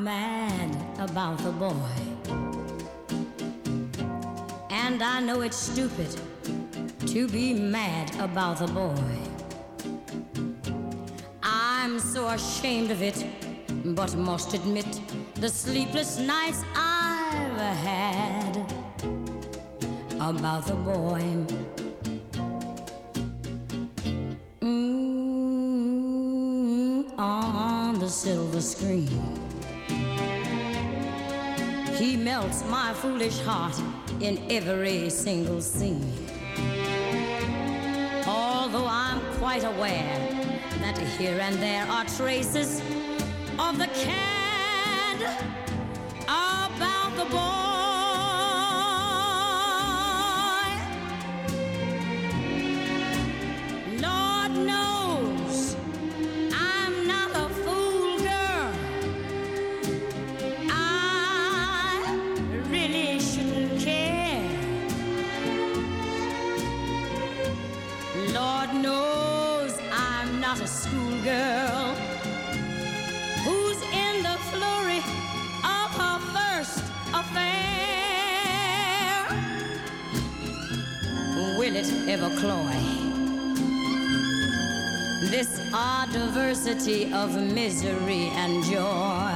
mad about the boy. And I know it's stupid to be mad about the boy. I'm so ashamed of it, but must admit the sleepless nights I've had about the boy. On the silver screen, he melts my foolish heart in every single scene. Although I'm quite aware that here and there are traces of the cad about the boy. Lord knows I'm not a fool, girl. I really shouldn't care. Lord knows I'm not a schoolgirl who's in the flurry of her first affair. Will it ever cloy this odd diversity of misery and joy?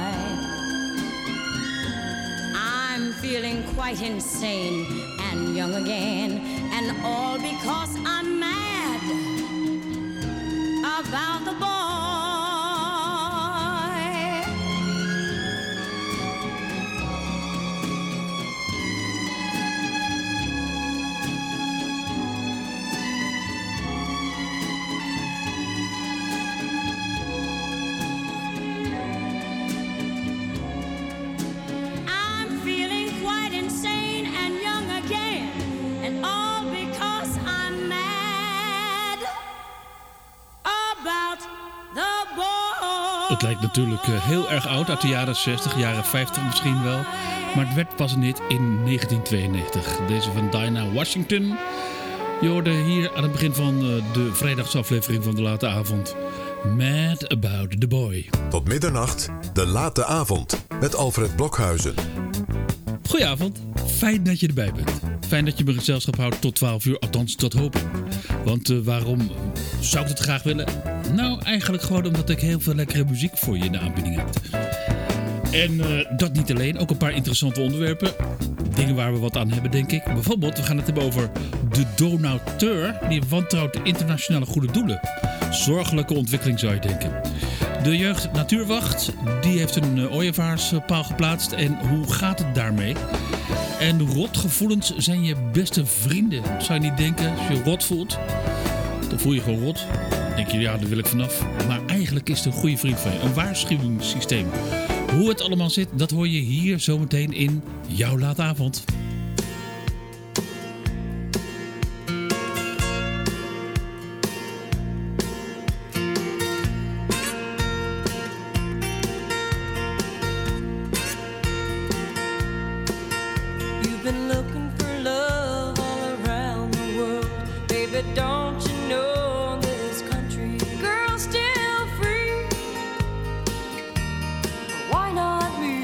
I'm feeling quite insane and young again, and all because I'm mad about the boy. I'm feeling quite insane and young again, and all because I'm mad about the boy. Het lijkt natuurlijk heel erg oud, uit de jaren 60, jaren 50 misschien wel. Maar het werd pas niet in 1992. Deze van Dinah Washington. Je hoorde hier aan het begin van de vrijdagsaflevering van De Late Avond. Mad About the Boy. Tot middernacht, De Late Avond. Met Alfred Blokhuizen. Goedenavond, fijn dat je erbij bent. Fijn dat je me gezelschap houdt tot 12 uur, althans dat hoop ik. Want waarom zou ik het graag willen? Nou, eigenlijk gewoon omdat ik heel veel lekkere muziek voor je in de aanbieding heb. En dat niet alleen, ook een paar interessante onderwerpen. Dingen waar we wat aan hebben, denk ik. Bijvoorbeeld, we gaan het hebben over de donateur die wantrouwt de internationale goede doelen. Zorgelijke ontwikkeling zou je denken. De Jeugd Natuurwacht, die heeft een ooievaarspaal geplaatst. En hoe gaat het daarmee? En rotgevoelens zijn je beste vrienden. Zou je niet denken, als je rot voelt, dan voel je gewoon rot. Dan denk je, ja, daar wil ik vanaf. Maar eigenlijk is het een goede vriend van je. Een waarschuwingssysteem. Hoe het allemaal zit, dat hoor je hier zometeen in jouw Late Avond. You've been looking for love all around the world. Baby, don't you know this country girl's still free? Why not me?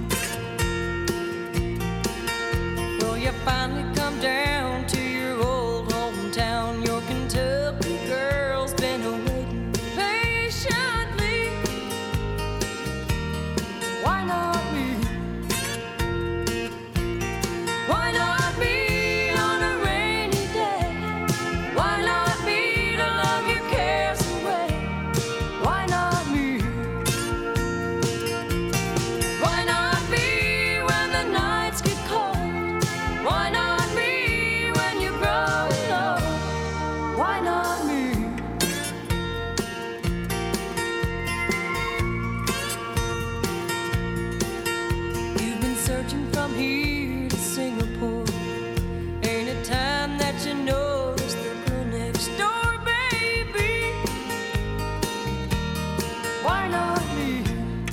Well, you finally come down to your old hometown. Your Kentucky girl's been waiting patiently. Why not me? Why not me on a rainy day? Why not me to love your cares away? Why not me? Why not me when the nights get cold? Why not me when you grow old? Why not me? You've been searching from here to Singapore. Ain't it time that you notice the girl next door, baby? Why not me?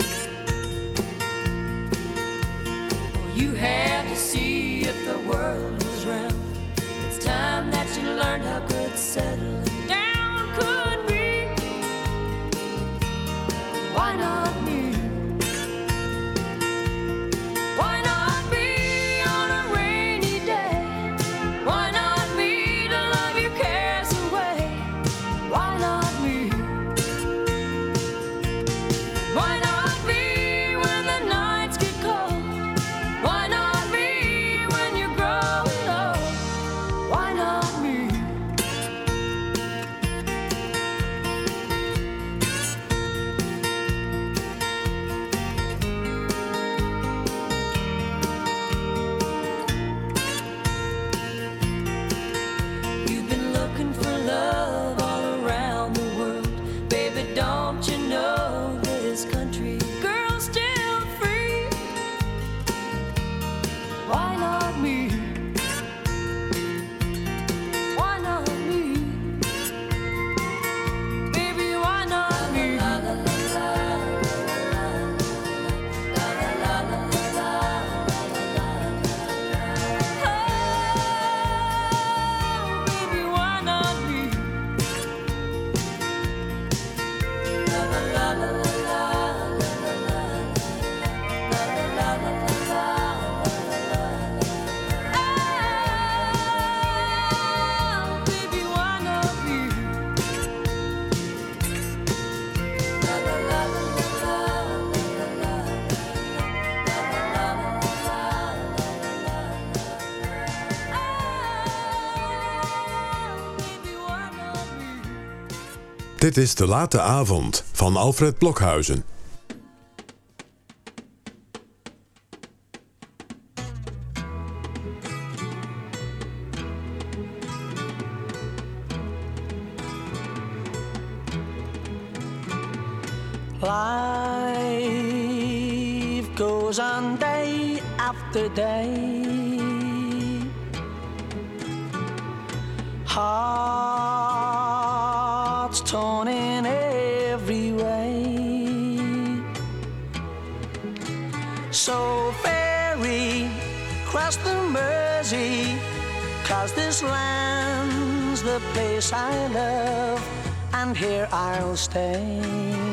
Well, you had to see if the world was round. It's time that you learned how good settling down could be. Why not me? Dit is De Late Avond van Alfred Blokhuizen. Life goes on day after day. Hearts torn in every way. So ferry cross the Mersey, 'cause this land's the place I love, and here I'll stay.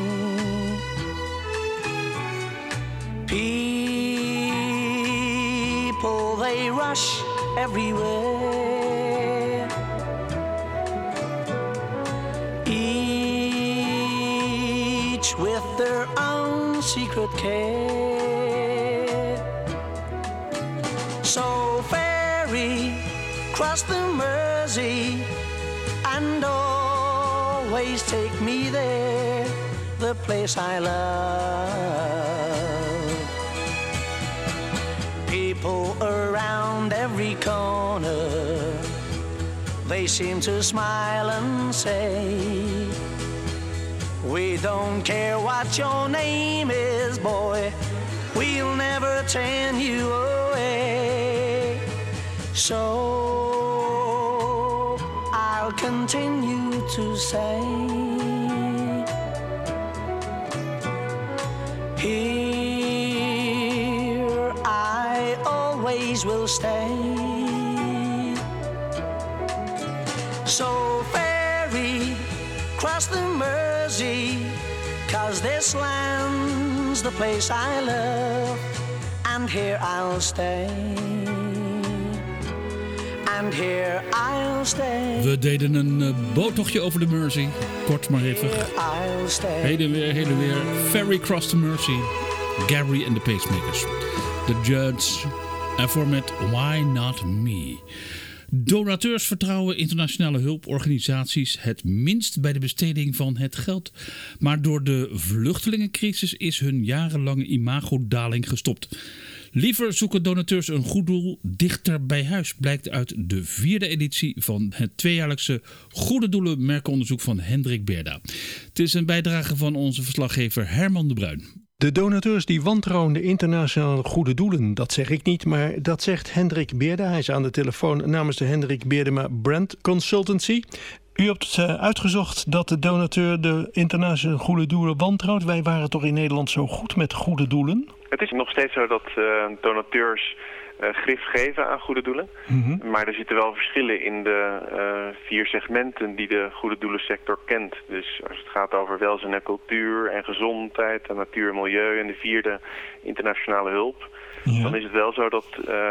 People, they rush everywhere, each with their own secret care. So ferry, cross the Mersey, and always take me there, the place I love. People around every corner, they seem to smile and say, we don't care what your name is, boy, we'll never turn you away. So I'll continue to say, here I always will stay. So ferry, cross the Mersey, 'cause this land's the place I love, and here I'll stay. And here I'll stay. We deden een boottochtje over de Mersey. Kort maar even. Heen en weer. Ferry Cross the Mersey. Gary and the Pacemakers. The Judds. En voor met Why Not Me. Donateurs vertrouwen internationale hulporganisaties het minst bij de besteding van het geld. Maar door de vluchtelingencrisis is hun jarenlange imagodaling gestopt. Liever zoeken donateurs een goed doel dichter bij huis, blijkt uit de 4e editie van het tweejaarlijkse Goede Doelen merkenonderzoek van Hendrik Beerda. Het is een bijdrage van onze verslaggever Herman de Bruin. De donateurs die wantrouwen de internationale goede doelen, dat zeg ik niet, maar dat zegt Hendrik Beerda. Hij is aan de telefoon namens de Hendrik Beerdema Brand Consultancy. U hebt uitgezocht dat de donateur de internationale goede doelen wantrouwt. Wij waren toch in Nederland zo goed met goede doelen? Het is nog steeds zo dat donateurs grif geven aan goede doelen. Mm-hmm. Maar er zitten wel verschillen in de 4 segmenten die de goede doelensector kent. Dus als het gaat over welzijn en cultuur en gezondheid en natuur en milieu en de 4e internationale hulp. Ja. Dan is het wel zo dat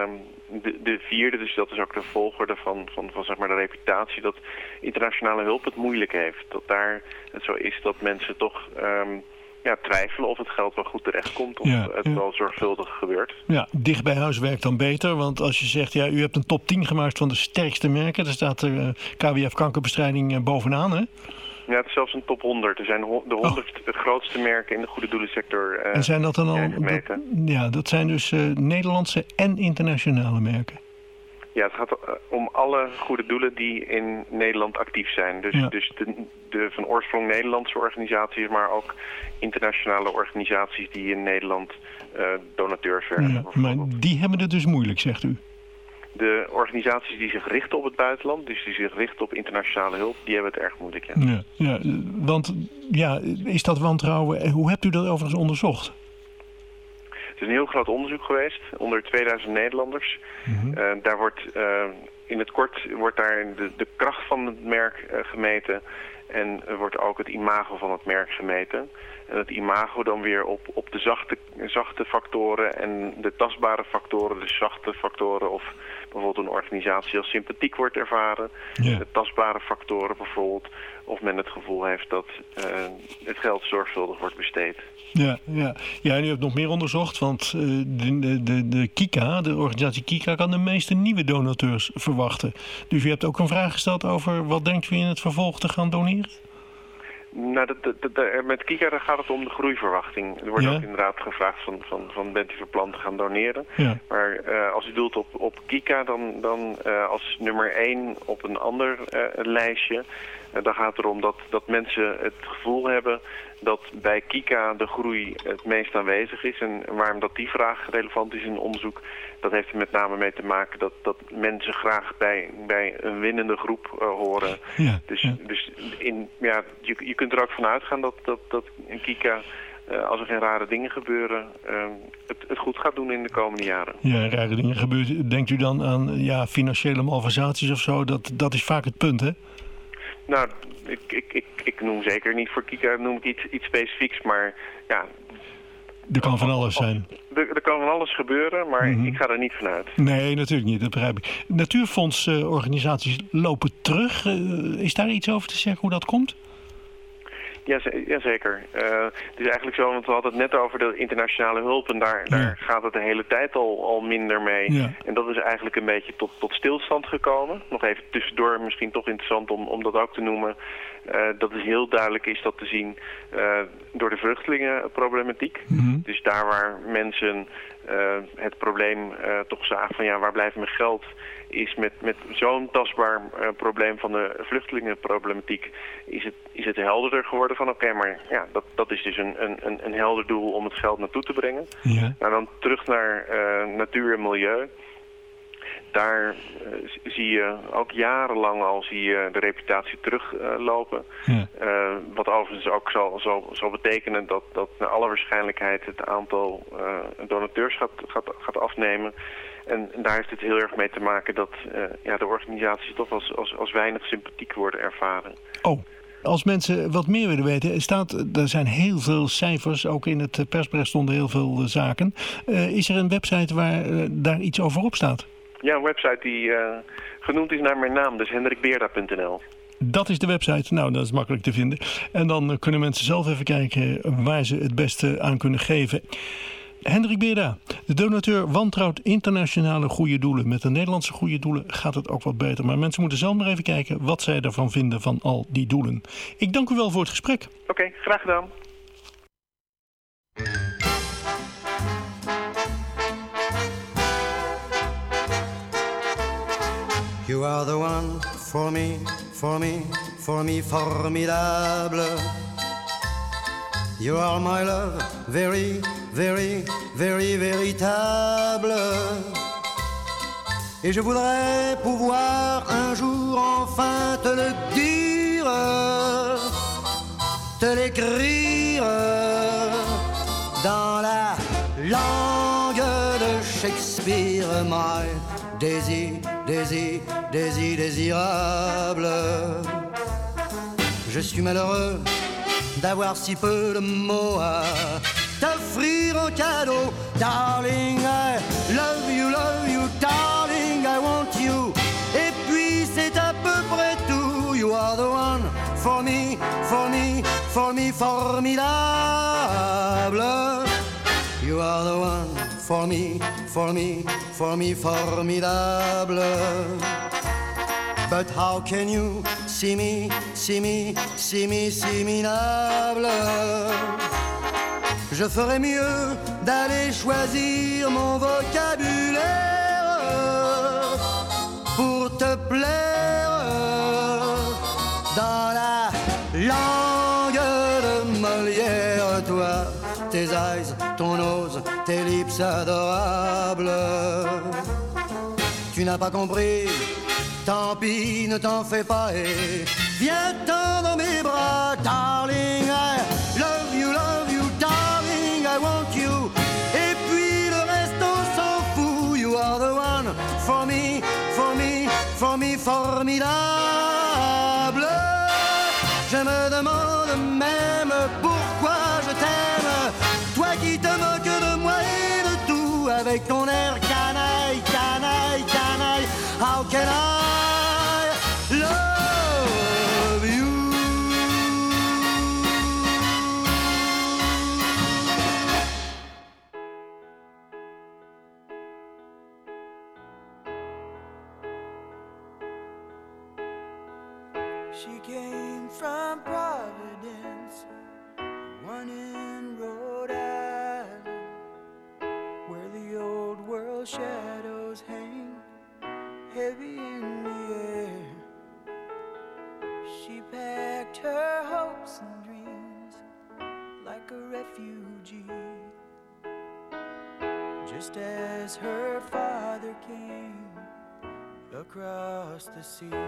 de 4e, dus dat is ook de volgorde van zeg maar de reputatie, dat internationale hulp het moeilijk heeft. Dat daar het zo is dat mensen toch twijfelen of het geld wel goed terechtkomt of het wel zorgvuldig gebeurt. Ja, dicht bij huis werkt dan beter, want als je zegt, u hebt een top 10 gemaakt van de sterkste merken, daar staat er KWF kankerbestrijding bovenaan, hè? Ja, het is zelfs een top 100. Er zijn de 100 grootste merken in de goede doelensector en zijn dat dan al? Dat zijn dus Nederlandse en internationale merken. Ja, het gaat om alle goede doelen die in Nederland actief zijn. Dus de van oorsprong Nederlandse organisaties, maar ook internationale organisaties die in Nederland donateurs werken. Ja, maar die hebben het dus moeilijk, zegt u? De organisaties die zich richten op het buitenland, dus die zich richten op internationale hulp, die hebben het erg moeilijk. Want is dat wantrouwen, hoe hebt u dat overigens onderzocht? Het is een heel groot onderzoek geweest, onder 2000 Nederlanders. Mm-hmm. Daar wordt in het kort daar de kracht van het merk gemeten en wordt ook het imago van het merk gemeten. En het imago dan weer op de zachte factoren en de tastbare factoren, de zachte factoren of bijvoorbeeld een organisatie als sympathiek wordt ervaren. Yeah. De tastbare factoren bijvoorbeeld, of men het gevoel heeft dat het geld zorgvuldig wordt besteed. Ja, en u hebt nog meer onderzocht, want de KICA, de organisatie KICA, kan de meeste nieuwe donateurs verwachten. Dus u hebt ook een vraag gesteld over wat denkt u in het vervolg te gaan doneren? Nou, met Kika daar gaat het om de groeiverwachting. Er wordt ook inderdaad gevraagd van bent u van plan te gaan doneren. Ja. Maar als u doelt op Kika, dan als nummer 1 op een ander lijstje... dan gaat het erom dat mensen het gevoel hebben dat bij Kika de groei het meest aanwezig is. En waarom dat die vraag relevant is in onderzoek, dat heeft er met name mee te maken dat mensen graag bij een winnende groep horen. Ja, dus je kunt er ook van uitgaan dat in Kika, als er geen rare dingen gebeuren, het goed gaat doen in de komende jaren. Ja, rare dingen gebeuren. Denkt u dan aan financiële malversaties of zo? Dat is vaak het punt, hè? Nou, ik noem zeker niet voor Kika, noem ik iets specifieks, maar ja... Er kan van alles zijn. Er kan van alles gebeuren, maar ik ga er niet vanuit. Nee, natuurlijk niet, dat begrijp ik. Natuurfondsorganisaties lopen terug. Is daar iets over te zeggen hoe dat komt? Jazeker. Het is eigenlijk zo, want we hadden het net over de internationale hulp en daar gaat het de hele tijd al minder mee. Ja. En dat is eigenlijk een beetje tot stilstand gekomen. Nog even tussendoor, misschien toch interessant om dat ook te noemen. Dat is heel duidelijk is dat te zien door de vluchtelingenproblematiek. Mm-hmm. Dus daar waar mensen het probleem toch zagen van waar blijft mijn geld, is met zo'n tastbaar probleem van de vluchtelingenproblematiek is het helderder geworden van oké, maar dat is dus een helder doel om het geld naartoe te brengen. Ja. Nou, dan terug naar natuur en milieu. Daar zie je ook jarenlang al de reputatie teruglopen. Wat overigens ook zal betekenen dat naar alle waarschijnlijkheid het aantal donateurs gaat afnemen. En daar heeft het heel erg mee te maken dat de organisaties toch als weinig sympathiek worden ervaren. Oh. Als mensen wat meer willen weten, er zijn heel veel cijfers, ook in het persbericht stonden heel veel zaken. Is er een website waar daar iets over op staat? Ja, een website die genoemd is naar mijn naam, dus hendrikbeerda.nl. Dat is de website. Nou, dat is makkelijk te vinden. En dan kunnen mensen zelf even kijken waar ze het beste aan kunnen geven. Hendrik Beerda, de donateur, wantrouwt internationale goede doelen. Met de Nederlandse goede doelen gaat het ook wat beter. Maar mensen moeten zelf maar even kijken wat zij ervan vinden van al die doelen. Ik dank u wel voor het gesprek. Oké, graag gedaan. You are the one for me, for me, for me, formidable. You are my love, very, very, very, véritable. Et je voudrais pouvoir un jour enfin te le dire, te l'écrire dans la langue de Shakespeare, my désir, désir, désir, désirable. Je suis malheureux d'avoir si peu de mots à t'offrir en cadeau. Darling, I love you, darling, I want you. Et puis c'est à peu près tout. You are the one for me, for me, for me, formidable. You are the one for me, for me, for me, formidable. But how can you see me, see me, see me, see minable? Je ferais mieux d'aller choisir mon vocabulaire pour te plaire dans la langue de Molière. Toi, tes eyes, ton nose, tes lips adorables. Tu n'as pas compris. Tant pis, ne t'en fais pas et viens-t'en dans mes bras. Darling, I love you, darling, I want you. Et puis le reste on s'en fout. You are the one for me, for me, for me, formidable. Je me demande même pourquoi je t'aime. Toi qui te moques de moi et de tout, avec ton air canaille, canaille, canaille. How can I love you? She came from Providence. shadows hang heavy in the air. She packed her hopes and dreams like a refugee, just as her father came across the sea.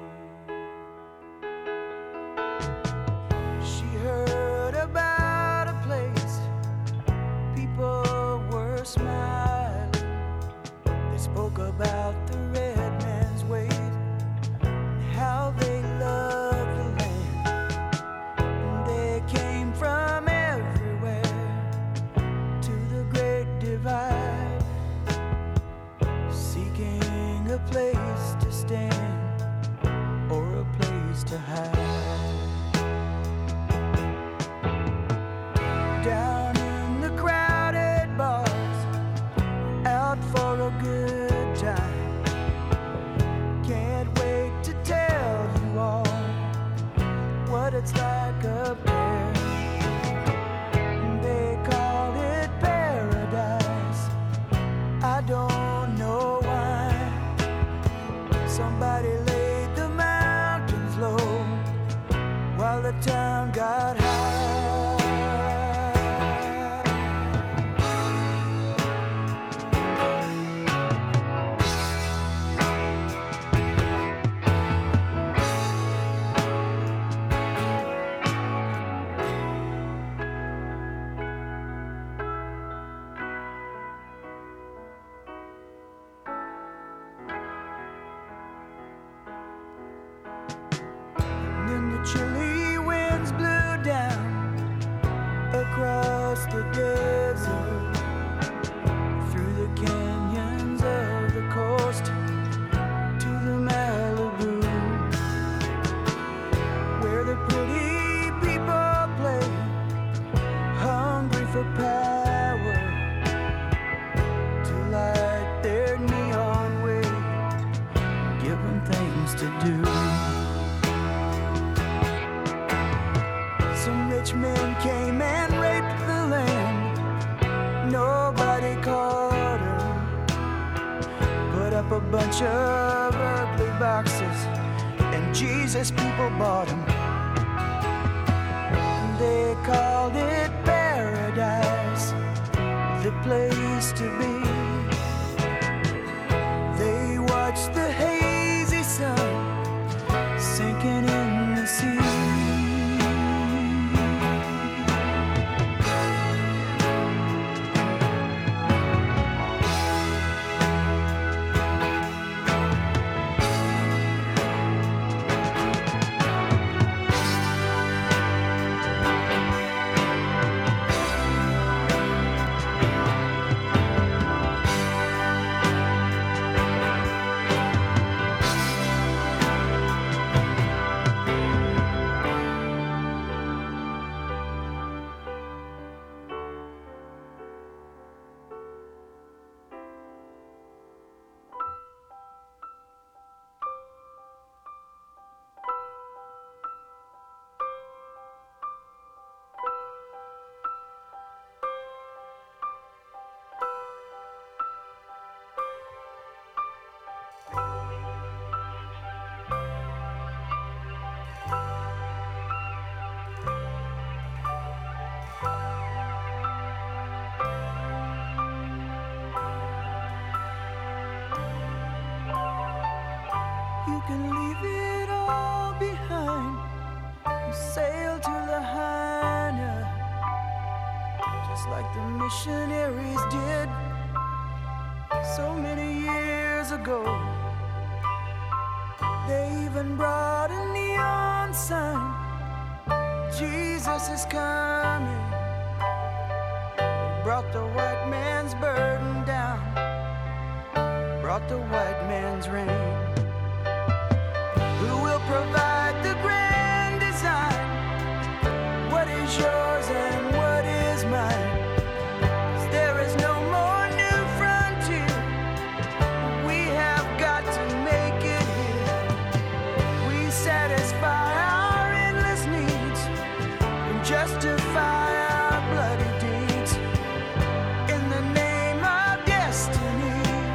She heard about a place people were smiling. They spoke about the red man's weight and how they loved the land. And they came from everywhere to the great divide, seeking a place to stand or a place to hide. Down in the crowded bars, out for a good time. Can't wait to tell you all what it's like up there. They call it paradise. I don't know why. Somebody laid the mountains low while the town got high. And then the chilly winds blew down across the desert, through the canyons of the coast to the Malibu, where the pretty people play, hungry for power, to light their neon way, give them things to do. Some rich men came and raped the land. Nobody caught her. Put up a bunch of ugly boxes, and Jesus people bought them. They called it paradise, the place to be. They watched the hazy sun sinking in the sea. You can leave it all behind and sail to Lahaina, just like the missionaries did so many years ago. They even brought a neon sign, Jesus is coming. They brought the white man's burden down, brought the white man's rain. Who will provide the grand design? What is yours and what is mine? 'Cause there is no more new frontier. We have got to make it here. We satisfy our endless needs and justify our bloody deeds in the name of destiny.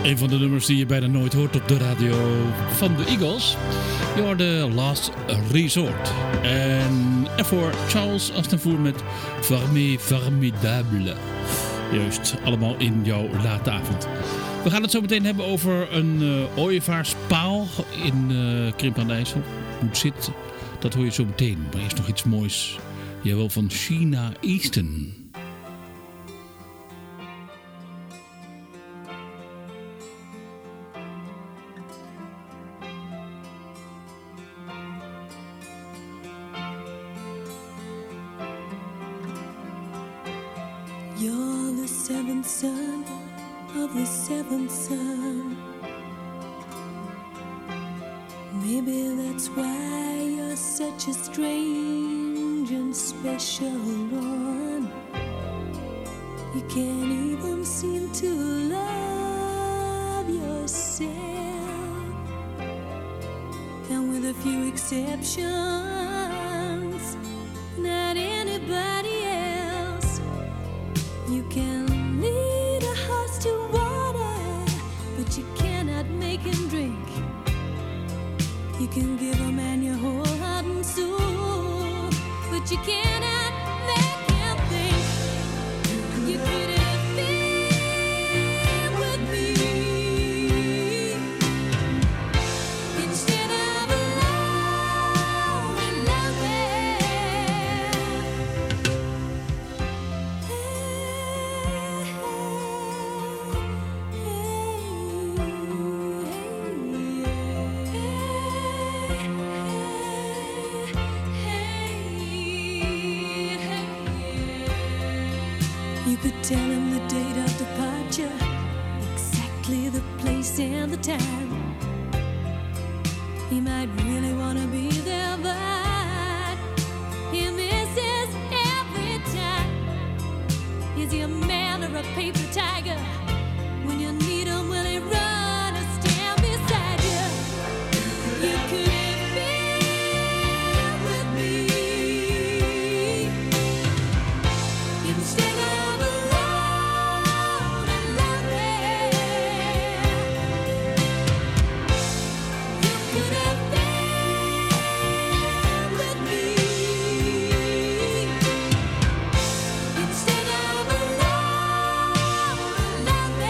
Een van de nummers die je bijna nooit hoort op de radio van de Eagles. Je hoorde Last Resort. En ervoor Charles Aznavour met Formidable. Juist, allemaal in jouw late avond. We gaan het zo meteen hebben over een ooievaarspaal in Krimpen aan de IJssel. Hoe het zit, dat hoor je zo meteen. Maar eerst nog iets moois. Jawel, van Sheena Easton. You're the seventh son of the seventh son. Maybe that's why you're such a strange and special one. You can't even seem to love yourself. And with a few exceptions, not anybody else. You can lead a horse to water, but you cannot make him drink. You can give a man your whole heart and soul, but you cannot make him think. You couldn't be with me instead of alone and lonely. You could tell him the date of departure, exactly the place and the time. He might really want to be there, but he misses every time. Is he a man or a paper tiger? When you need him, will he run or stand beside you? You couldn't be with me instead of alone and lonely. You could have been with me instead of alone and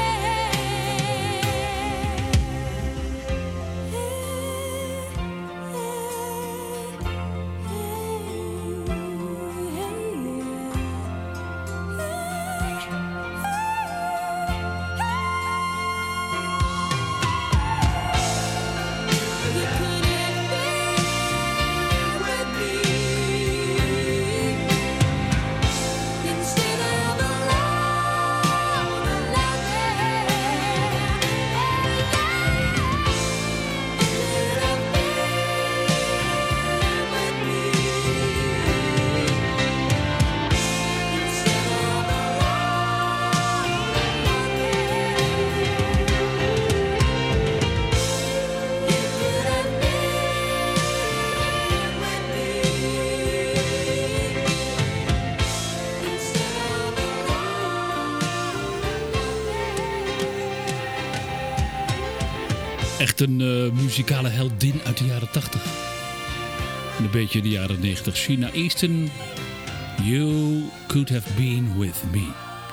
Echt een muzikale heldin uit de jaren 80. En een beetje de jaren 90. Sheena Easton, You Could Have Been With Me.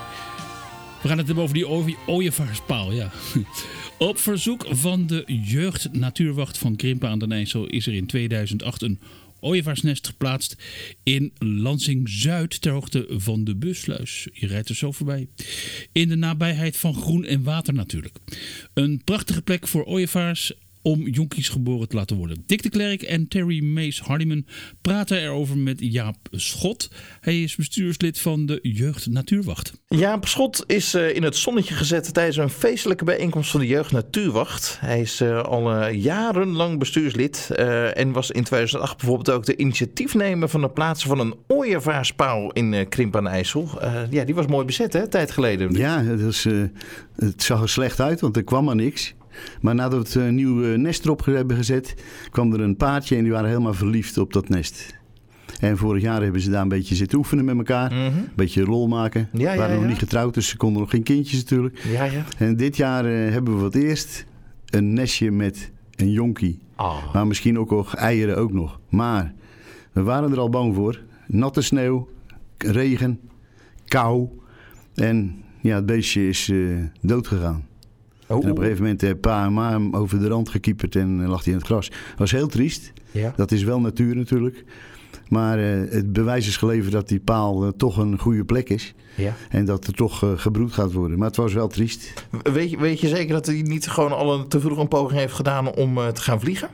We gaan het hebben over die ooievaarspaal, ja. Op verzoek van de jeugd-natuurwacht van Krimpen aan den IJssel is er in 2008 een ooievaarsnest geplaatst in Lansing-Zuid ter hoogte van de Bussluis. Je rijdt er zo voorbij. In de nabijheid van groen en water natuurlijk. Een prachtige plek voor ooievaars om jonkies geboren te laten worden. Dick de Klerk en Terry Mace Hardiman praten erover met Jaap Schot. Hij is bestuurslid van de Jeugd Natuurwacht. Jaap Schot is in het zonnetje gezet tijdens een feestelijke bijeenkomst van de Jeugd Natuurwacht. Hij is al jarenlang bestuurslid en was in 2008 bijvoorbeeld ook de initiatiefnemer van het plaatsen van een ooievaarspaal in Krimpen aan de IJssel. Ja, die was mooi bezet, hè, een tijd geleden. Ja, het zag er slecht uit, want er kwam maar niks. Maar nadat we het nieuwe nest erop hebben gezet, kwam er een paartje en die waren helemaal verliefd op dat nest. En vorig jaar hebben ze daar een beetje zitten oefenen met elkaar. Een beetje lol maken. Ja, Ze waren nog niet getrouwd, dus ze konden nog geen kindjes natuurlijk. Ja, ja. En dit jaar hebben we voor het eerst een nestje met een jonkie. Maar misschien ook nog eieren ook nog. Maar we waren er al bang voor. Natte sneeuw, regen, kou. En ja, het beestje is dood gegaan. En op een gegeven moment heeft pa en ma hem over de rand gekieperd en lag hij in het gras. Dat was heel triest. Ja. Dat is wel natuur natuurlijk. Maar het bewijs is geleverd dat die paal toch een goede plek is. Ja. En dat er toch gebroed gaat worden. Maar het was wel triest. Weet je zeker dat hij niet gewoon al te vroeg een poging heeft gedaan om te gaan vliegen?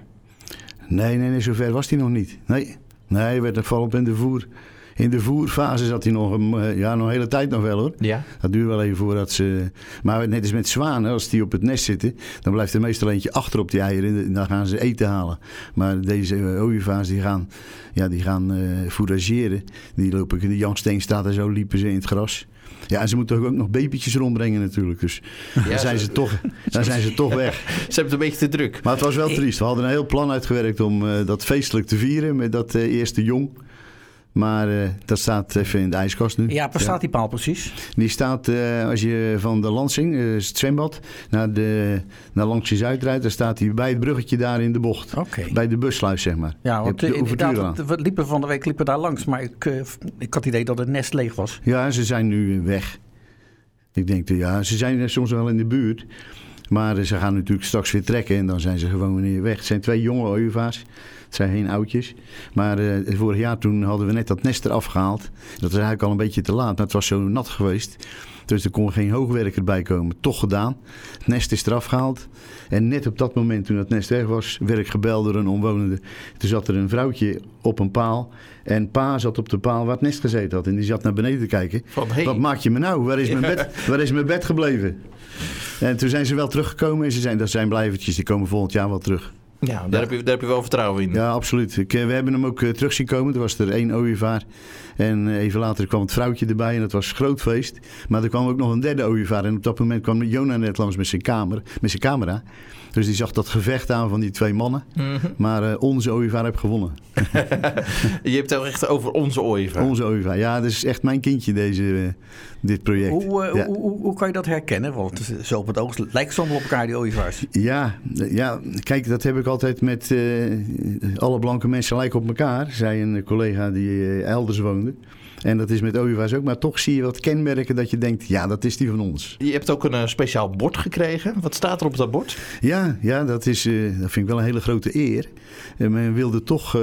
Nee, zover was hij nog niet. Nee, hij werd er volop in de voer. In de voerfase zat hij nog een hele tijd nog wel hoor. Ja. Dat duurt wel even voordat ze... Maar net als met zwanen, als die op het nest zitten... dan blijft er meestal eentje achter op die eieren en dan gaan ze eten halen. Maar deze ooievaars die gaan fourageren. Die lopen, de Jan Steen staat er zo, liepen ze in het gras. Ja, en ze moeten ook nog babytjes rondbrengen natuurlijk. Dus dan zijn ze toch weg. Ze hebben het een beetje te druk. Maar het was wel triest. We hadden een heel plan uitgewerkt om dat feestelijk te vieren met dat eerste jong. Maar dat staat even in de ijskast nu. Ja, waar staat die paal precies? Die staat, als je van de Lansing, het zwembad, naar Lansje Zuid rijdt, dan staat hij bij het bruggetje daar in de bocht. Okay. Bij de bussluis, zeg maar. Ja, want we liepen van de week daar langs, maar ik had het idee dat het nest leeg was. Ja, ze zijn nu weg. Ik denk, ze zijn soms wel in de buurt. Maar ze gaan natuurlijk straks weer trekken en dan zijn ze gewoon weer weg. Het zijn 2 jonge ooievaars. Het zijn geen oudjes. Maar vorig jaar toen hadden we net dat nest eraf gehaald. Dat was eigenlijk al een beetje te laat, maar het was zo nat geweest. Dus er kon geen hoogwerker bij komen. Toch gedaan. Het nest is eraf gehaald. En net op dat moment toen het nest weg was, werd ik gebeld door een omwonende. Toen zat er een vrouwtje op een paal. En pa zat op de paal waar het nest gezeten had. En die zat naar beneden te kijken. Wat maak je me nou? Waar is mijn bed gebleven? En toen zijn ze wel teruggekomen. En dat zijn blijvertjes. Die komen volgend jaar wel terug. Ja, daar heb je wel vertrouwen in. Ja, absoluut. We hebben hem ook terug zien komen. Er was er 1 ooievaar. En even later kwam het vrouwtje erbij. En het was groot feest. Maar er kwam ook nog een 3e ooievaar. En op dat moment kwam Jona net langs met zijn camera. Dus die zag dat gevecht aan van die 2 mannen. Maar onze ooievaar heeft gewonnen. Je hebt het echt over onze ooievaar. Onze ooievaar. Ja, dat is echt mijn kindje, dit project. Hoe kan je dat herkennen? Want zo op het oog lijkt ze allemaal op elkaar, die ooievaars. Ja, kijk, dat heb ik altijd met alle blanke mensen lijken op elkaar. Zei een collega die elders woonde. En dat is met ooievaars ook. Maar toch zie je wat kenmerken dat je denkt, ja, dat is die van ons. Je hebt ook een speciaal bord gekregen. Wat staat er op dat bord? Ja, dat vind ik wel een hele grote eer. Men wilde toch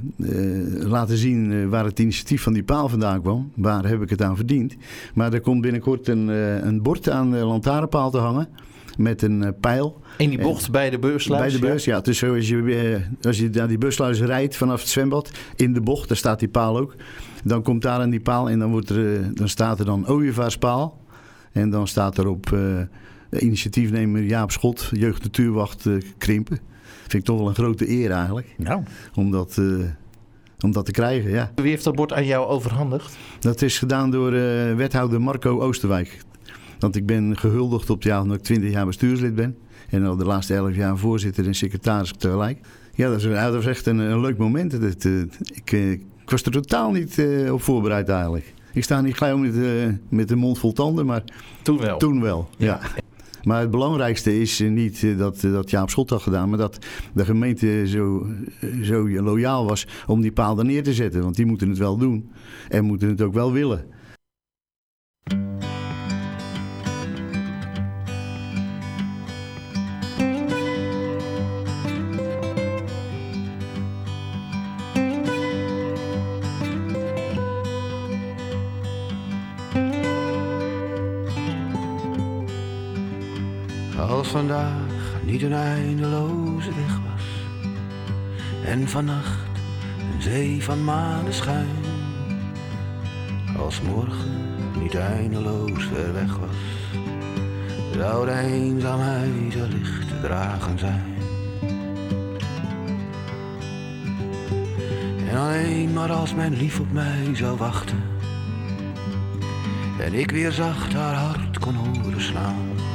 laten zien waar het initiatief van die paal vandaan kwam. Waar heb ik het aan verdiend. Maar er komt binnenkort een bord aan de lantaarnpaal te hangen. Met een pijl. In die bocht bij de busluis? Bij de bus, ja. Dus als je naar die busluis rijdt vanaf het zwembad, in de bocht, daar staat die paal ook. Dan komt daar aan die paal en dan staat er dan ooievaarspaal. En dan staat er op initiatiefnemer Jaap Schot, Jeugd Natuurwacht Krimpen. Vind ik toch wel een grote eer eigenlijk. Nou. Om dat te krijgen, ja. Wie heeft dat bord aan jou overhandigd? Dat is gedaan door wethouder Marco Oosterwijk. Want ik ben gehuldigd op omdat ik 20 jaar bestuurslid ben. En al de laatste 11 jaar voorzitter en secretaris tegelijk. Ja, dat was echt een leuk moment. Ik was er totaal niet op voorbereid eigenlijk. Ik sta niet gauw met de mond vol tanden, maar toen wel. Ja. Maar het belangrijkste is niet dat Jaap Schot had gedaan, maar dat de gemeente zo loyaal was om die paal er neer te zetten. Want die moeten het wel doen en moeten het ook wel willen. Als vandaag niet een eindeloze weg was en vannacht een zee van maneschijn. Als morgen niet eindeloos ver weg was, zou de eenzaamheid licht te dragen zijn. En alleen maar als mijn lief op mij zou wachten en ik weer zacht haar hart kon horen slaan.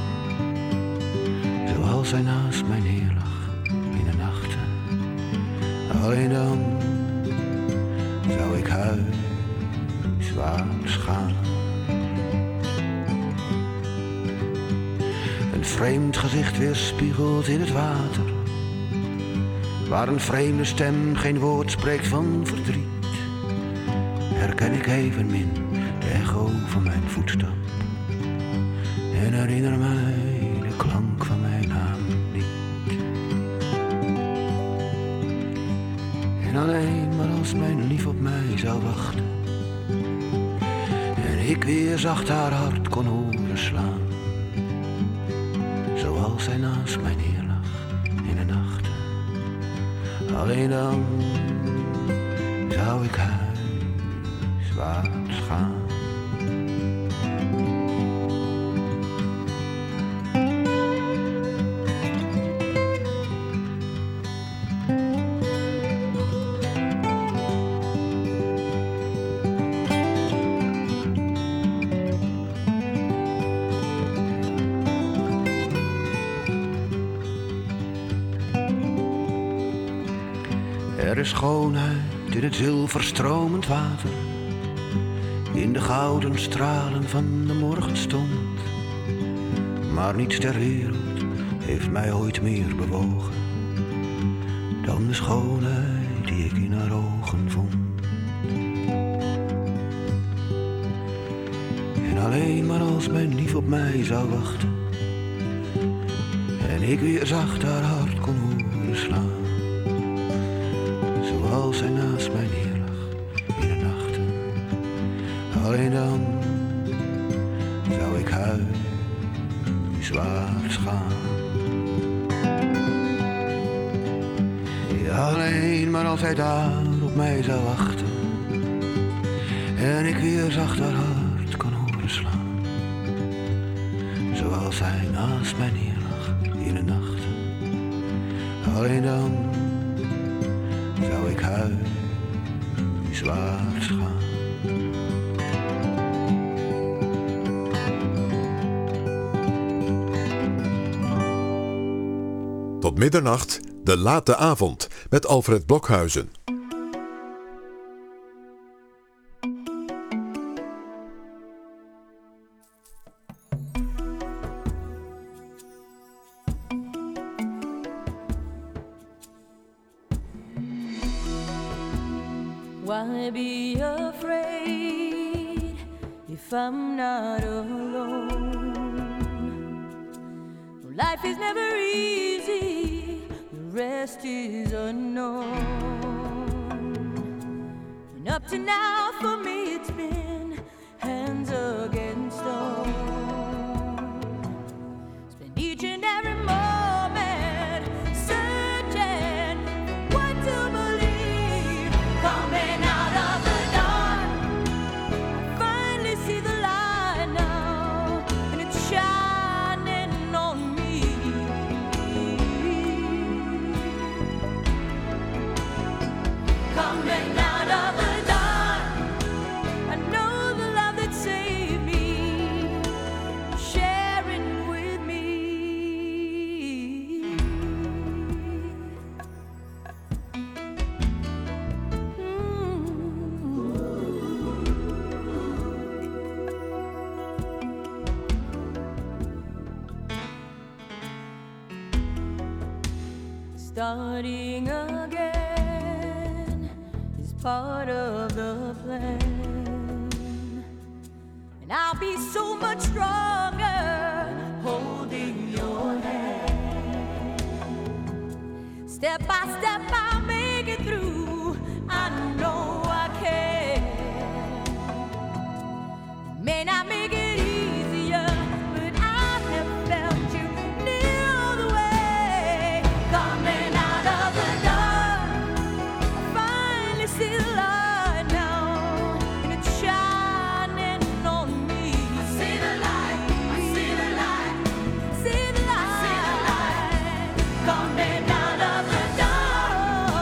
Zoals zij naast mij neerlag in de nachten. Alleen dan zou ik huiswaarts gaan. Een vreemd gezicht weerspiegelt in het water, waar een vreemde stem geen woord spreekt van verdriet. Herken ik evenmin de echo van mijn voetstap en herinner mij de klank van mijn naam niet. En alleen maar als mijn lief op mij zou wachten en ik weer zacht haar hart kon horen slaan, zoals zij naast mij neerlag in de nachten, alleen dan zou ik huiswaarts gaan. Er is schoonheid in het zilverstromend water, in de gouden stralen van de morgenstond. Maar niets ter wereld heeft mij ooit meer bewogen dan de schoonheid die ik in haar ogen vond. En alleen maar als mijn lief op mij zou wachten en ik weer zacht haar hart kon horen slaan, zoals zij naast mij neerlag in de nachten, alleen dan zou ik huiswaarts gaan. Ja, alleen maar als hij daar op mij zou wachten en ik weer zacht haar hart kon horen slaan, zoals hij naast mij neerlag in de nachten, alleen dan zou ik huiswaarts gaan. Tot middernacht, de late avond met Alfred Blokhuizen. Why be afraid if I'm not alone? Life is never easy, the rest is unknown. And up to now for me it's been hands against stone. Spend each and every moment searching what to believe. Coming out of the dark, I finally see the light now, and it's shining on me. Coming out of the dark, I know the love that saved me, sharing with me. Starting again is part of the plan, and I'll be so much stronger holding your hand. Step by step I'll make it through, I know I can. May not make it easier, but I have felt you near all the way. Coming out of the dark, I finally see the light now, and it's shining on me. I see the light, I see the light, see the light, I see the light. Coming out of the dark.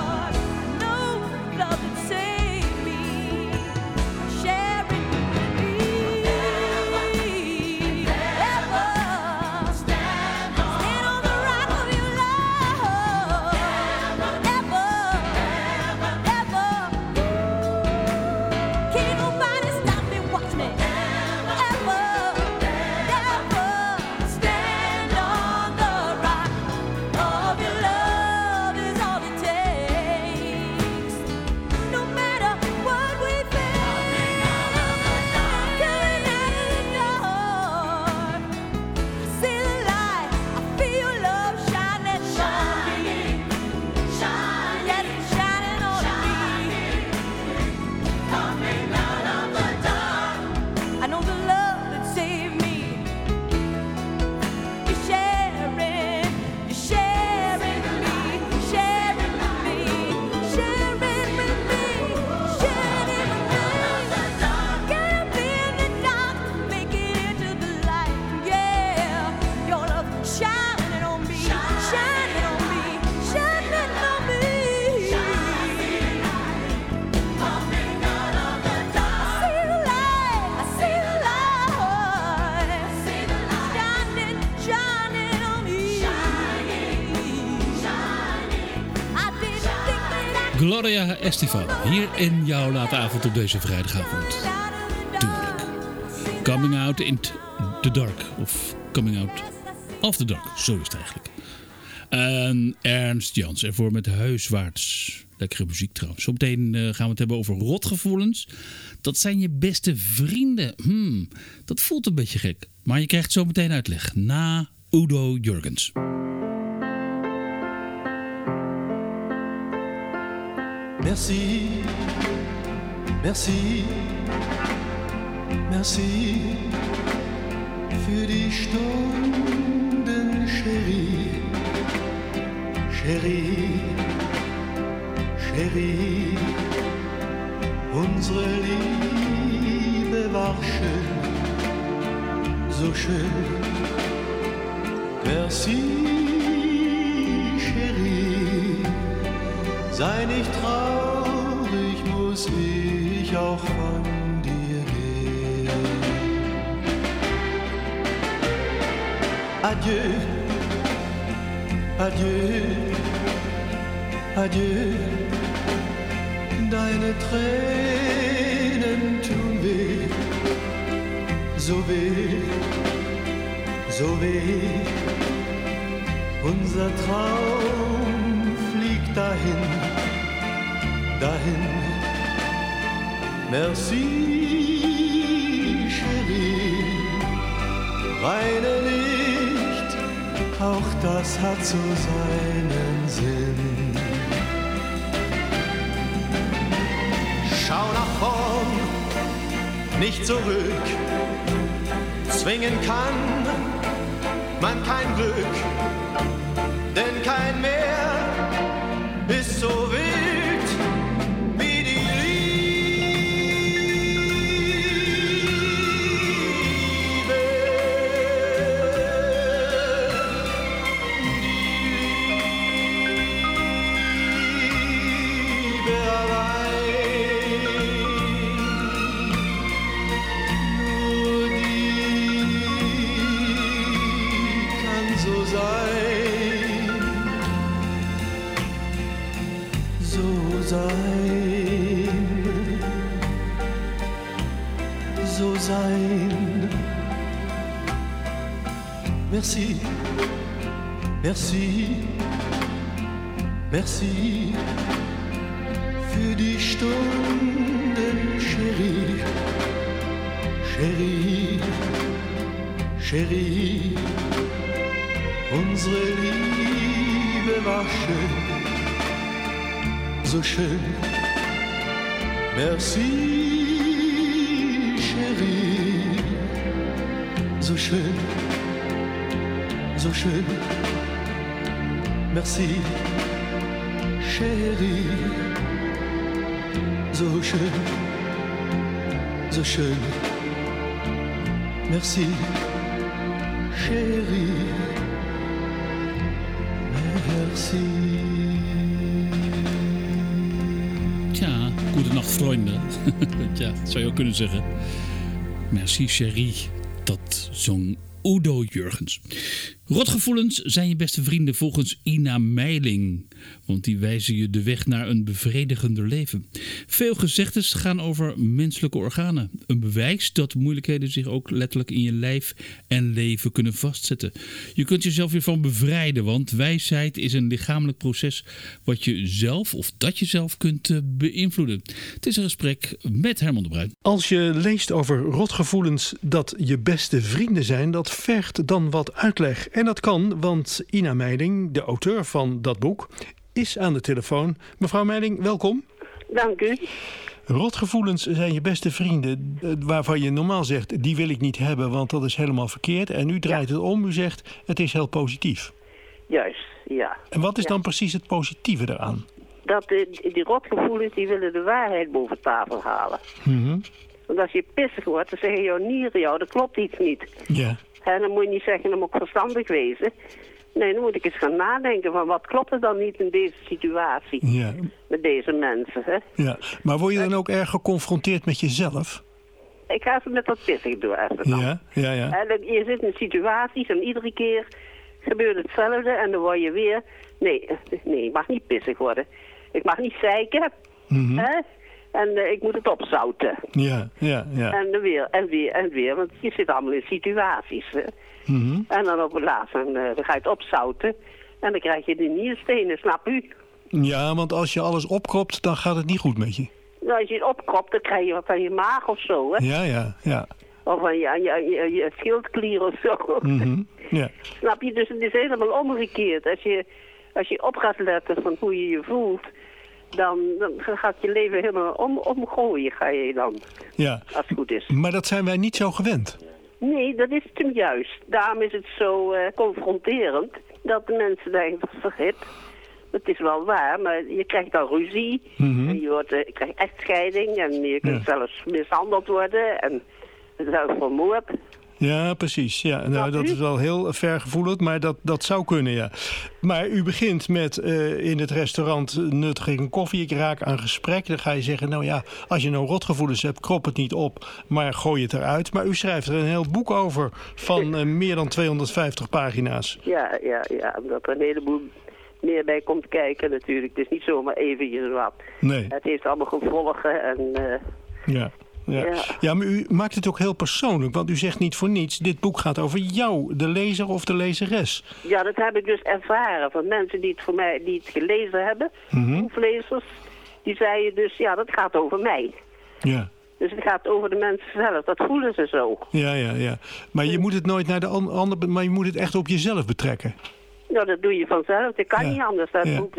Gloria Estefan. Hier in jouw late avond op deze vrijdagavond. Tuurlijk. Coming Out in the Dark. Of Coming Out of the Dark. Zo is het eigenlijk. En Ernst Jans ervoor met Huiswaarts. Lekkere muziek trouwens. Zometeen gaan we het hebben over rotgevoelens. Dat zijn je beste vrienden. Dat voelt een beetje gek. Maar je krijgt zometeen uitleg. Na Udo Jurgens. Merci, merci, merci für die Stunden, Chérie, Chérie, Chérie. Unsere Liebe war schön, so schön. Merci, Chérie. Sei nicht traurig, muss ich auch von dir gehen. Adieu, adieu, adieu. Deine Tränen tun weh, so weh, so weh. Unser Traum fliegt dahin, dahin. Merci, Chérie. Weine nicht, auch das hat so seinen Sinn. Schau nach vorn, nicht zurück. Zwingen kann man kein Glück, denn kein Meer ist so wild wie die Liebe. Die Liebe allein, nur die kann so sein, so sein, so sein. Merci, merci, merci für die Stunden, Chérie, Chérie, Chérie. Unsere Liebe war schön, so schön. Merci, Chérie. So schön, so schön. Merci, Chérie. So schön, so schön. Merci, Chérie. Merci. Tja, goedenacht vrienden. Tja, dat zou je ook kunnen zeggen. Merci chérie. Dat zong Udo Jurgens. Rotgevoelens zijn je beste vrienden volgens Ina Meiling. Want die wijzen je de weg naar een bevredigender leven. Veel gezegdes gaan over menselijke organen. Een bewijs dat moeilijkheden zich ook letterlijk in je lijf en leven kunnen vastzetten. Je kunt jezelf hiervan bevrijden, want wijsheid is een lichamelijk proces wat je zelf of dat je zelf kunt beïnvloeden. Het is een gesprek met Herman de Bruin. Als je leest over rotgevoelens dat je beste vrienden zijn, dat vergt dan wat uitleg. En dat kan, want Ina Meiling, de auteur van dat boek, is aan de telefoon. Mevrouw Meiling, welkom. Dank u. Rotgevoelens zijn je beste vrienden, waarvan je normaal zegt, die wil ik niet hebben, want dat is helemaal verkeerd. En u draait het om, u zegt, het is heel positief. Juist, ja. En wat is dan precies het positieve eraan? Dat die rotgevoelens, die willen de waarheid boven tafel halen. Mm-hmm. Want als je pissig wordt, dan zeggen jouw nieren jou, dat klopt iets niet. Ja. En dan moet je niet zeggen, dan moet ik verstandig wezen. Nee, dan moet ik eens gaan nadenken van wat klopt er dan niet in deze situatie. Ja. Met deze mensen, hè. Ja, maar word je dan ook erg geconfronteerd met jezelf? Ik ga ze met dat pissig door even dan. Ja, ja, ja. En je zit in situaties en iedere keer gebeurt hetzelfde en dan word je weer... Nee, je mag niet pissig worden. Ik mag niet zeiken. Hè? En ik moet het opzouten. Ja. En weer. Want je zit allemaal in situaties. Hè? En dan op het laatst dan ga je het opzouten. En dan krijg je de nierstenen, snap u? Ja, want als je alles opkropt, dan gaat het niet goed met je. Nou, als je het opkropt, dan krijg je wat aan je maag of zo, hè? Ja. Of aan je schildklier of zo. Ja. Snap je? Dus het is helemaal omgekeerd. Als je op gaat letten van hoe je je voelt, dan gaat je leven helemaal omgooien, ga je dan. Ja. Als het goed is. Maar dat zijn wij niet zo gewend. Nee, dat is het hem juist. Daarom is het zo confronterend dat de mensen denken, vergif. Het is wel waar, maar je krijgt dan ruzie. En je krijgt echtscheiding en je kunt zelfs mishandeld worden en zelfs vermoord. Ja, precies. Ja. Nou, dat is wel heel vergevoelend, maar dat zou kunnen, ja. Maar u begint met in het restaurant nuttig een koffie. Ik raak aan gesprek. Dan ga je zeggen, nou ja, als je nou rotgevoelens hebt, krop het niet op, maar gooi het eruit. Maar u schrijft er een heel boek over van meer dan 250 pagina's. Ja, omdat er een heleboel meer bij komt kijken natuurlijk. Het is niet zomaar eventjes wat. Nee. Het heeft allemaal gevolgen en... Ja, maar u maakt het ook heel persoonlijk, want u zegt niet voor niets, dit boek gaat over jou, de lezer of de lezeres. Ja, dat heb ik dus ervaren van mensen die het gelezen hebben, proeflezers, die zeiden dus, ja, dat gaat over mij. Ja. Dus het gaat over de mensen zelf, dat voelen ze zo. Ja. Maar je moet het nooit naar de ander, maar je moet het echt op jezelf betrekken. Nou, dat doe je vanzelf, dat kan niet anders. Dat boek,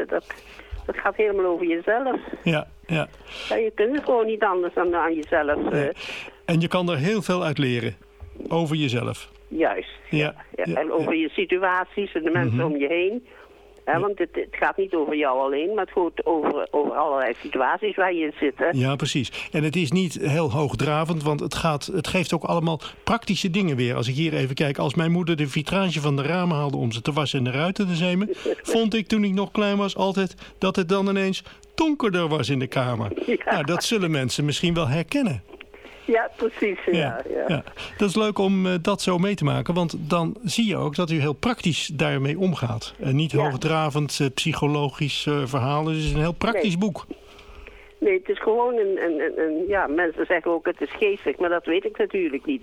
dat gaat helemaal over jezelf. Ja. Je kunt het gewoon niet anders dan aan jezelf. En je kan er heel veel uit leren. Over jezelf. Juist. Ja. En over je situaties en de mensen om je heen. Want het gaat niet over jou alleen, maar het gaat over allerlei situaties waar je in zit. Hè? Ja, precies. En het is niet heel hoogdravend, want het geeft ook allemaal praktische dingen weer. Als ik hier even kijk, als mijn moeder de vitrage van de ramen haalde om ze te wassen en de ruiten te zemen, vond ik toen ik nog klein was altijd dat het dan ineens donkerder was in de kamer. Ja. Nou, dat zullen mensen misschien wel herkennen. Ja, precies. Ja. Dat is leuk om dat zo mee te maken, want dan zie je ook dat u heel praktisch daarmee omgaat. Niet hoogdravend, psychologisch verhaal. Dus het is een heel praktisch boek. Nee, het is gewoon een mensen zeggen ook het is geestig, maar dat weet ik natuurlijk niet.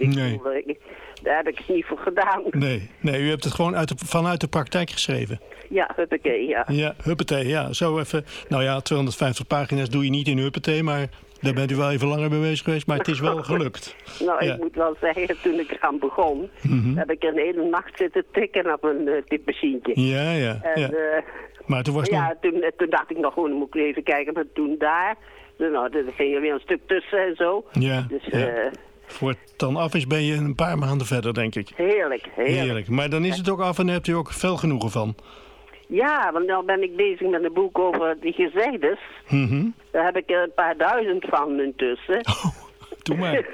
Daar heb ik het niet voor gedaan. Nee, u hebt het gewoon vanuit de praktijk geschreven. Ja, huppatee, ja. Ja, huppatee, ja. Zo even, 250 pagina's doe je niet in huppatee, maar daar bent u wel even langer mee bezig geweest, maar het is wel gelukt. Ik moet wel zeggen, toen ik eraan begon, heb ik een hele nacht zitten tikken op een typemachientje. Ja. Maar toen was toen dacht ik nog gewoon, moet ik even kijken, maar toen daar, er ging er weer een stuk tussen en zo. Ja, dus, voor het dan af is, ben je een paar maanden verder, denk ik. Heerlijk. Maar dan is het ook af en hebt u ook veel genoegen van. Ja, want nu ben ik bezig met een boek over die gezegdes. Daar heb ik er een paar duizend van intussen. Oh, doe maar.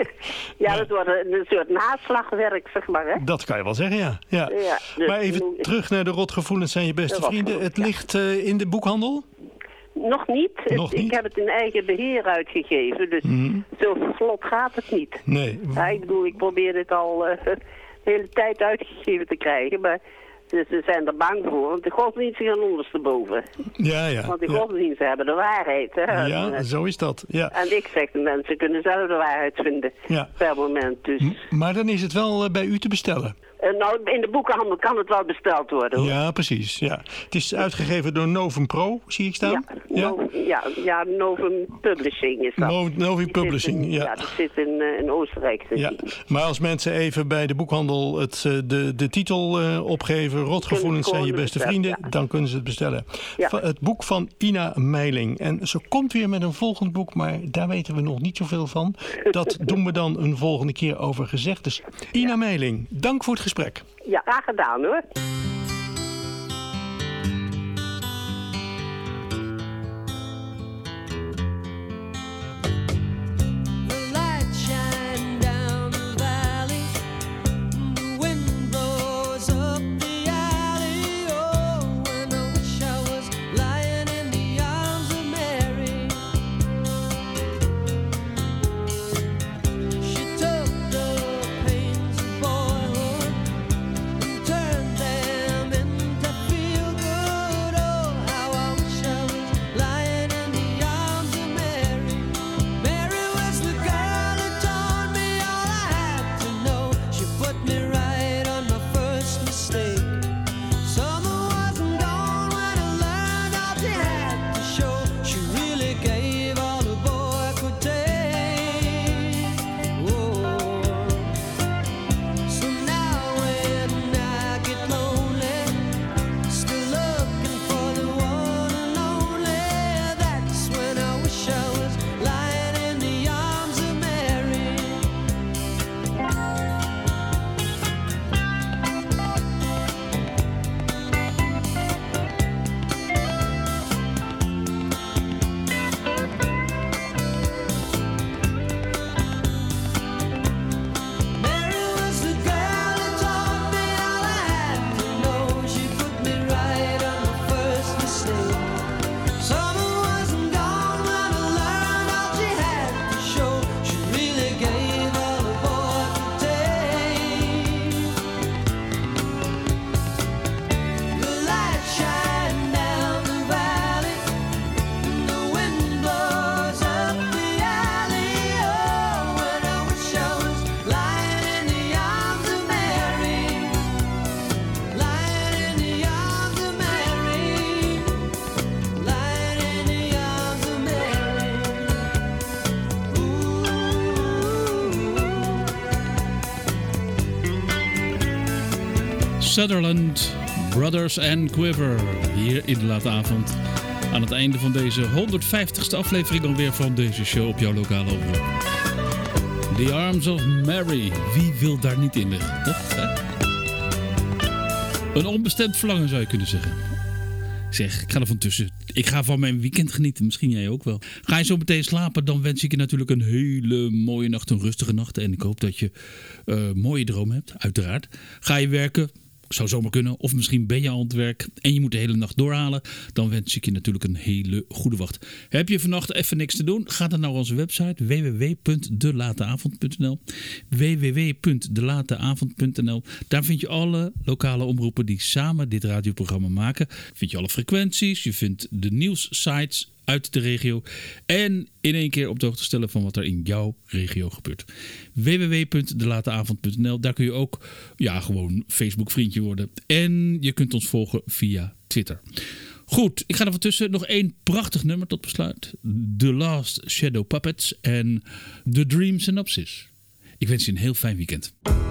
Dat wordt een soort naslagwerk, zeg maar. Hè? Dat kan je wel zeggen, ja. Dus maar even terug naar de rotgevoelens zijn je beste vrienden. Het ligt in de boekhandel? Nog niet. Ik heb het in eigen beheer uitgegeven, dus zo vlot gaat het niet. Nee. Ik bedoel, ik probeer dit al de hele tijd uitgegeven te krijgen, maar ze zijn er bang voor, want de godsdiensten gaan ondersteboven. Ja. Want de godsdiensten hebben de waarheid. Hè? Ja, zo is dat. Ja. En ik zeg, de mensen kunnen zelf de waarheid vinden per moment. Dus. Maar dan is het wel bij u te bestellen. In de boekenhandel kan het wel besteld worden. Hoor. Ja, precies. Ja. Het is uitgegeven door Novum Pro, zie ik staan. Novum Publishing is dat. Novum Publishing, ja. Dat zit in Oostenrijk. Ja. Maar als mensen even bij de boekhandel de titel opgeven, Rotgevoelens zijn je beste vrienden, dan kunnen ze het bestellen. Ja. Het boek van Ina Meiling. En ze komt weer met een volgend boek, maar daar weten we nog niet zoveel van. Dat doen we dan een volgende keer over gezegd. Dus Ina Meiling, dank voor het gesprek. Ja, graag gedaan hoor. Turned them Sutherland, Brothers and Quiver. Hier in de late avond. Aan het einde van deze 150ste aflevering alweer van deze show op jouw lokale omroep. The Arms of Mary. Wie wil daar niet in liggen, toch? Een onbestemd verlangen zou je kunnen zeggen. Zeg, ik ga er van tussen. Ik ga van mijn weekend genieten. Misschien jij ook wel. Ga je zo meteen slapen, dan wens ik je natuurlijk een hele mooie nacht. Een rustige nacht. En ik hoop dat je mooie dromen hebt, uiteraard. Ga je werken? Zou zomaar kunnen. Of misschien ben je al aan het werk en je moet de hele nacht doorhalen. Dan wens ik je natuurlijk een hele goede wacht. Heb je vannacht even niks te doen? Ga dan naar onze website www.delateavond.nl www.delateavond.nl. Daar vind je alle lokale omroepen die samen dit radioprogramma maken. Vind je alle frequenties. Je vindt de nieuwssites uit de regio. En in één keer op de hoogte stellen van wat er in jouw regio gebeurt. www.delateavond.nl. Daar kun je ook gewoon Facebook vriendje worden. En je kunt ons volgen via Twitter. Goed, ik ga er van tussen nog één prachtig nummer tot besluit. The Last Shadow Puppets en The Dream Synopsis. Ik wens je een heel fijn weekend.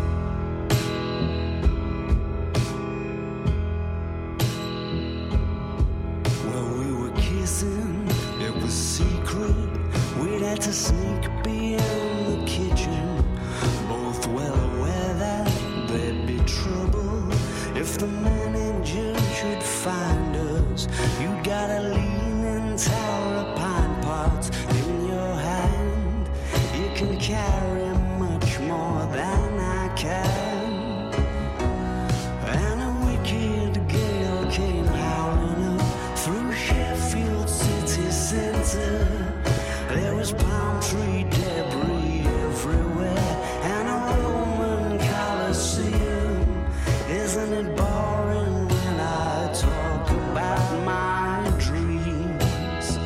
To sneak beyond the kitchen, both well aware that there'd be trouble if the manager should find us. You got a leaning tower of pine pots in your hand. You can carry much more than I can. And a wicked gale came howling up through Sheffield city centre. There was palm tree debris everywhere and a Roman Colosseum. Isn't it boring when I talk about my dreams?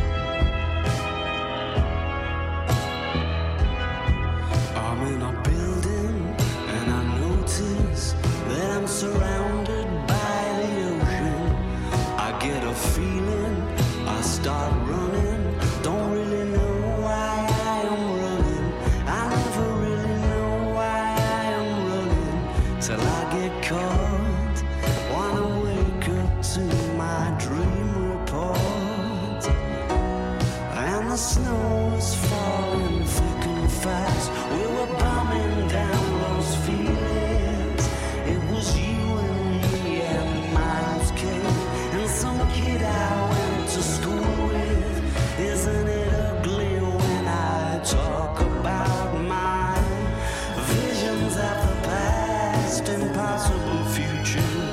I'm in a building and I notice that I'm surrounded by the ocean. I get a feeling, I start running. Don't really know why I am running. I never really know why I am running till I get caught. Wanna wake up to my dream report. And the snow was falling thick and fast. We were bombing down those feelings. It was you and me and Miles Kane and some kid I went to school with. Isn't it ugly when I talk about my visions of the past, impossible future?